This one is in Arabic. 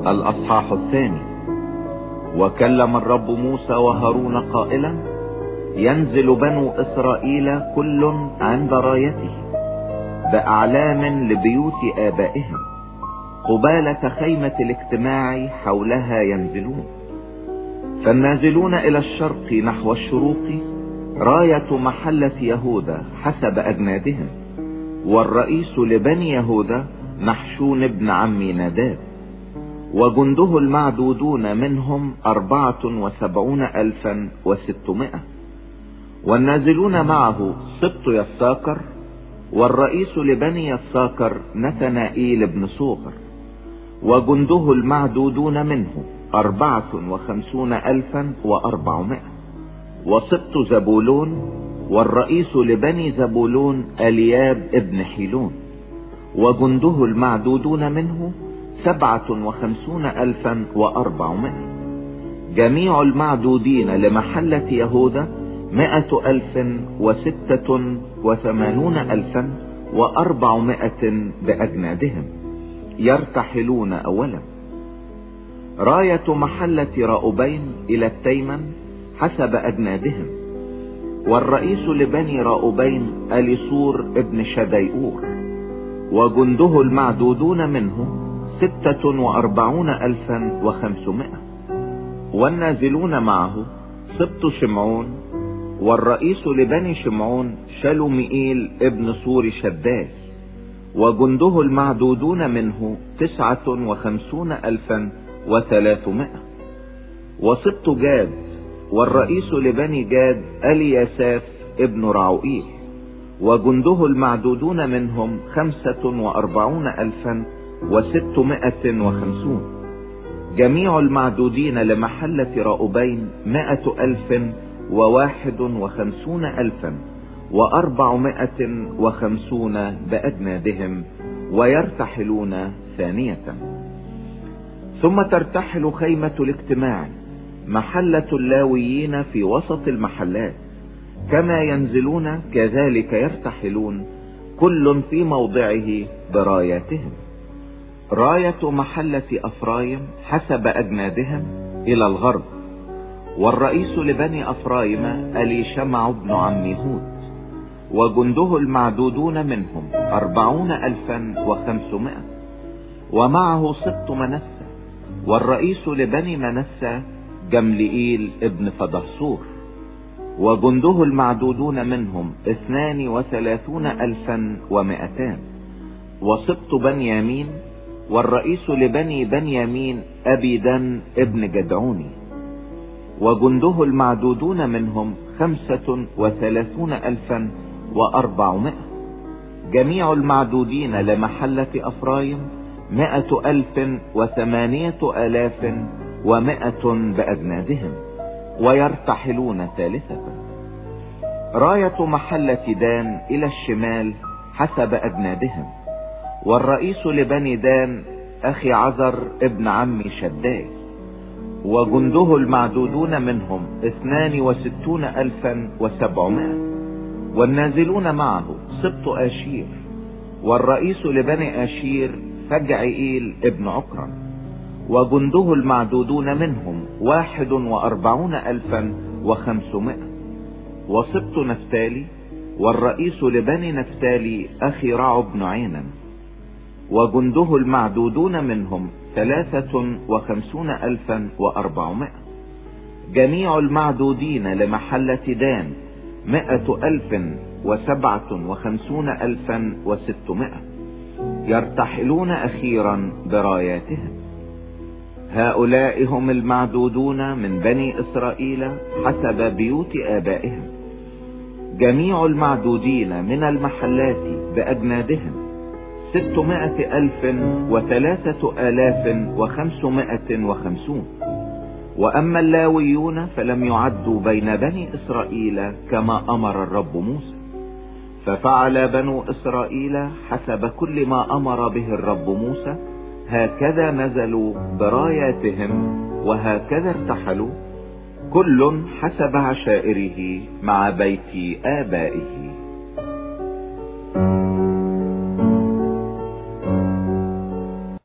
الأصحاح 2. وكلم الرب موسى وهارون قائلا: ينزل بنو إسرائيل كل عند رايته بأعلام لبيوت آبائهم قبالة خيمة الاجتماع حولها ينزلون. فالنازلون إلى الشرق نحو الشروق راية محلة يهوذا حسب أجنادهم، والرئيس لبني يهوذا نحشون ابن عم ناداب، وجنده المعدودون منهم 74,600. والنازلون معه سبط يساكر، والرئيس لبني يساكر نتنائيل بن صوغر، وجنده المعدودون منه 54,400. وسبط زبولون، والرئيس لبني زبولون الياب ابن حيلون، وجنده المعدودون منه 57,400. جميع المعدودين لمحلة يهوذا 186,400 بأجنادهم يرتحلون أولا. راية محلة راؤوبين إلى التيمن حسب أجنادهم، والرئيس لبني راؤوبين أليصور ابن شديئور، وجنده المعدودون منه 46,500. والنازلون معه سبط شمعون، والرئيس لبني شمعون شلومئيل ابن صور شداي، وجنده المعدودون منه 59,300. وسبط جاد، والرئيس لبني جاد الياساف ابن رعوئيل، وجنده المعدودون منهم 45,650. جميع المعدودين لمحلة راؤوبين 151,450 بأجنادهم ويرتحلون ثانية. ثم ترتحل خيمة الاجتماع محلة اللاويين في وسط المحلات، كما ينزلون كذلك يرتحلون كل في موضعه براياتهم. راية محلة أفرايم حسب أجنادهم إلى الغرب، والرئيس لبني أفرايم أليشمع بن عم هود، وجنده المعدودون منهم 40,500. ومعه سبط منسى، والرئيس لبني منسى جملئيل ابن فدهصور، وجنده المعدودون منهم 32,200. وسبط بنيامين، والرئيس لبني بنيامين أبيدان ابن جدعوني، وجنده المعدودون منهم 35,400. جميع المعدودين لمحلة أفرايم 108,100 بأجنادهم ويرتحلون ثالثة. راية محلة دان إلى الشمال حسب أجنادهم، والرئيس لبني دان أخي عذر ابن عم شداي، وجنده المعدودون منهم 62,700. والنازلون معه سبط آشير، والرئيس لبني آشير فجعئيل ابن عكرم، وجنده المعدودون منهم 41,500. وسبط نفتالي، والرئيس لبني نفتالي أخي رعو بن عينا، وجنده المعدودون منهم 53,400. جميع المعدودين لمحلة دان 157,600 يرتحلون أخيرا براياتهم. هؤلاء هم المعدودون من بني إسرائيل حسب بيوت آبائهم، جميع المعدودين من المحلات بأجنادهم 603,550. وأما اللاويون فلم يعدوا بين بني إسرائيل كما أمر الرب موسى، ففعل بنو إسرائيل حسب كل ما أمر به الرب موسى، هكذا نزلوا براياتهم وهكذا ارتحلوا كل حسب عشائره مع بيت آبائه.